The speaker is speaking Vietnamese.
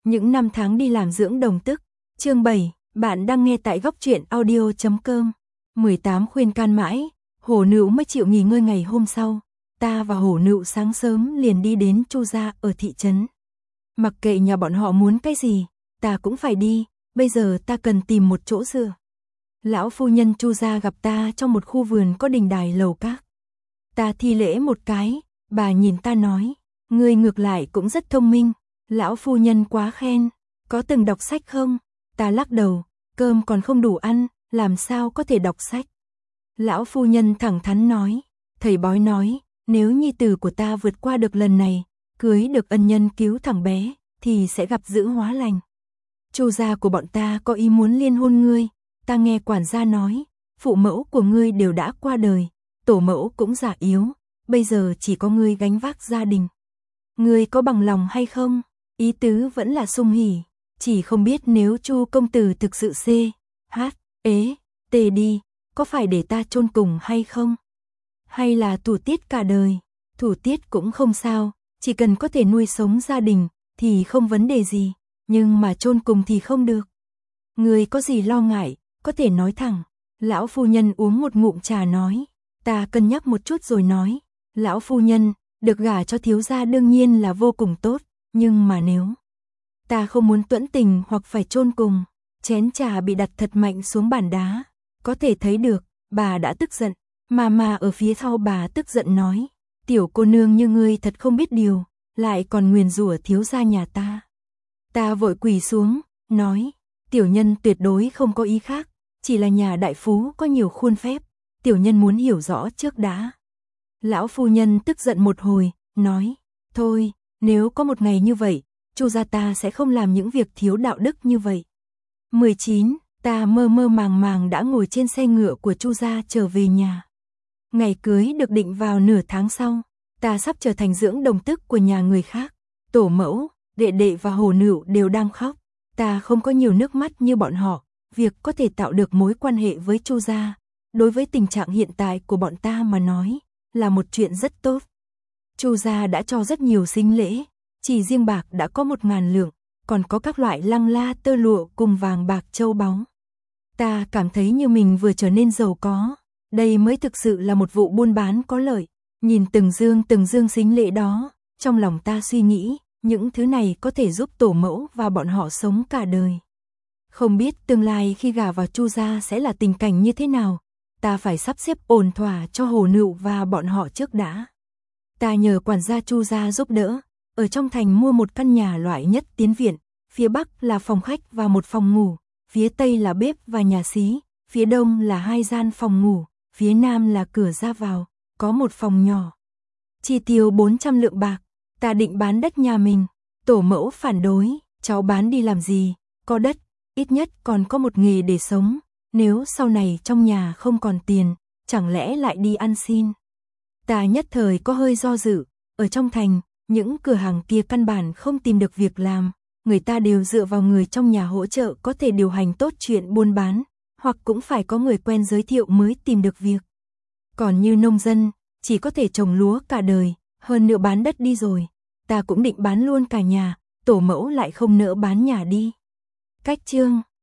Những năm tháng đi làm dưỡng đồng tức. Chương 7, bạn đang nghe tại góc truyện audio.com. 18 khuyên can mãi, Hổ Nựu mới chịu nghỉ ngơi. Ngày hôm sau, ta và Hổ Nựu sáng sớm liền đi đến Chu gia ở thị trấn. Mặc kệ nhà bọn họ muốn cái gì, ta cũng phải đi, bây giờ ta cần tìm một chỗ dựa. Lão phu nhân Chu gia gặp ta trong một khu vườn có đình đài lầu các. Ta thi lễ một cái, bà nhìn ta nói, ngươi ngược lại cũng rất thông minh. Lão phu nhân quá khen, có từng đọc sách không? Ta lắc đầu, cơm còn không đủ ăn, làm sao có thể đọc sách? Lão phu nhân thẳng thắn nói, thầy bói nói, nếu nhi tử của ta vượt qua được lần này, cưới được ân nhân cứu thằng bé, thì sẽ gặp dữ hóa lành. Chu gia của bọn ta có ý muốn liên hôn ngươi, ta nghe quản gia nói, phụ mẫu của ngươi đều đã qua đời, tổ mẫu cũng già yếu, bây giờ chỉ có ngươi gánh vác gia đình. Ngươi có bằng lòng hay không? Ý tứ vẫn là sung hỉ, chỉ không biết nếu Chu công tử thực sự đi, có phải để ta chôn cùng hay không? Hay là thủ tiết cả đời? Thủ tiết cũng không sao, chỉ cần có thể nuôi sống gia đình thì không vấn đề gì, nhưng mà chôn cùng thì không được. Ngươi có gì lo ngại, có thể nói thẳng. Lão phu nhân uống một ngụm trà nói, ta cân nhắc một chút rồi nói, lão phu nhân, được gả cho thiếu gia đương nhiên là vô cùng tốt, nhưng mà nếu ta không muốn tuẫn tình hoặc phải chôn cùng. Chén trà bị đặt thật mạnh xuống bàn đá, có thể thấy được, bà đã tức giận, mà ở phía sau bà tức giận nói, tiểu cô nương như ngươi thật không biết điều, lại còn nguyền rủa thiếu gia nhà ta. Ta vội quỳ xuống, nói, tiểu nhân tuyệt đối không có ý khác, chỉ là nhà đại phú có nhiều khuôn phép, tiểu nhân muốn hiểu rõ trước đã. Lão phu nhân tức giận một hồi, nói, thôi, nếu có một ngày như vậy, Chu gia ta sẽ không làm những việc thiếu đạo đức như vậy. 19, ta mơ mơ màng màng đã ngồi trên xe ngựa của Chu gia trở về nhà. Ngày cưới được định vào nửa tháng sau, ta sắp trở thành dưỡng đồng tức của nhà người khác. Tổ mẫu, đệ đệ và Hổ Nựu đều đang khóc. Ta không có nhiều nước mắt như bọn họ, việc có thể tạo được mối quan hệ với Chu gia, đối với tình trạng hiện tại của bọn ta mà nói, là một chuyện rất tốt. Chu gia đã cho rất nhiều sính lễ, chỉ riêng bạc đã có 1000 lượng, còn có các loại lăng la tơ lụa cùng vàng bạc châu báu. Ta cảm thấy như mình vừa trở nên giàu có, đây mới thực sự là một vụ buôn bán có lợi. Nhìn từng dương sính lễ đó, trong lòng ta suy nghĩ, những thứ này có thể giúp tổ mẫu và bọn họ sống cả đời. Không biết tương lai khi gả vào Chu gia sẽ là tình cảnh như thế nào, ta phải sắp xếp ổn thỏa cho Hổ Nựu và bọn họ trước đã. Ta nhờ quản gia Chu gia giúp đỡ, ở trong thành mua một căn nhà loại nhất tiến viện, phía bắc là phòng khách và một phòng ngủ, phía tây là bếp và nhà xí, phía đông là 2 gian phòng ngủ, phía nam là cửa ra vào, có một phòng nhỏ. Chi tiêu 400 lượng bạc, ta định bán đất nhà mình, tổ mẫu phản đối, cháu bán đi làm gì, có đất, ít nhất còn có một nghề để sống, nếu sau này trong nhà không còn tiền, chẳng lẽ lại đi ăn xin. Ta nhất thời có hơi do dự, ở trong thành, những cửa hàng kia căn bản không tìm được việc làm, người ta đều dựa vào người trong nhà hỗ trợ có thể điều hành tốt chuyện buôn bán, hoặc cũng phải có người quen giới thiệu mới tìm được việc. Còn như nông dân, chỉ có thể trồng lúa cả đời, hơn nữa bán đất đi rồi, ta cũng định bán luôn cả nhà, tổ mẫu lại không nỡ bán nhà đi. Cách chương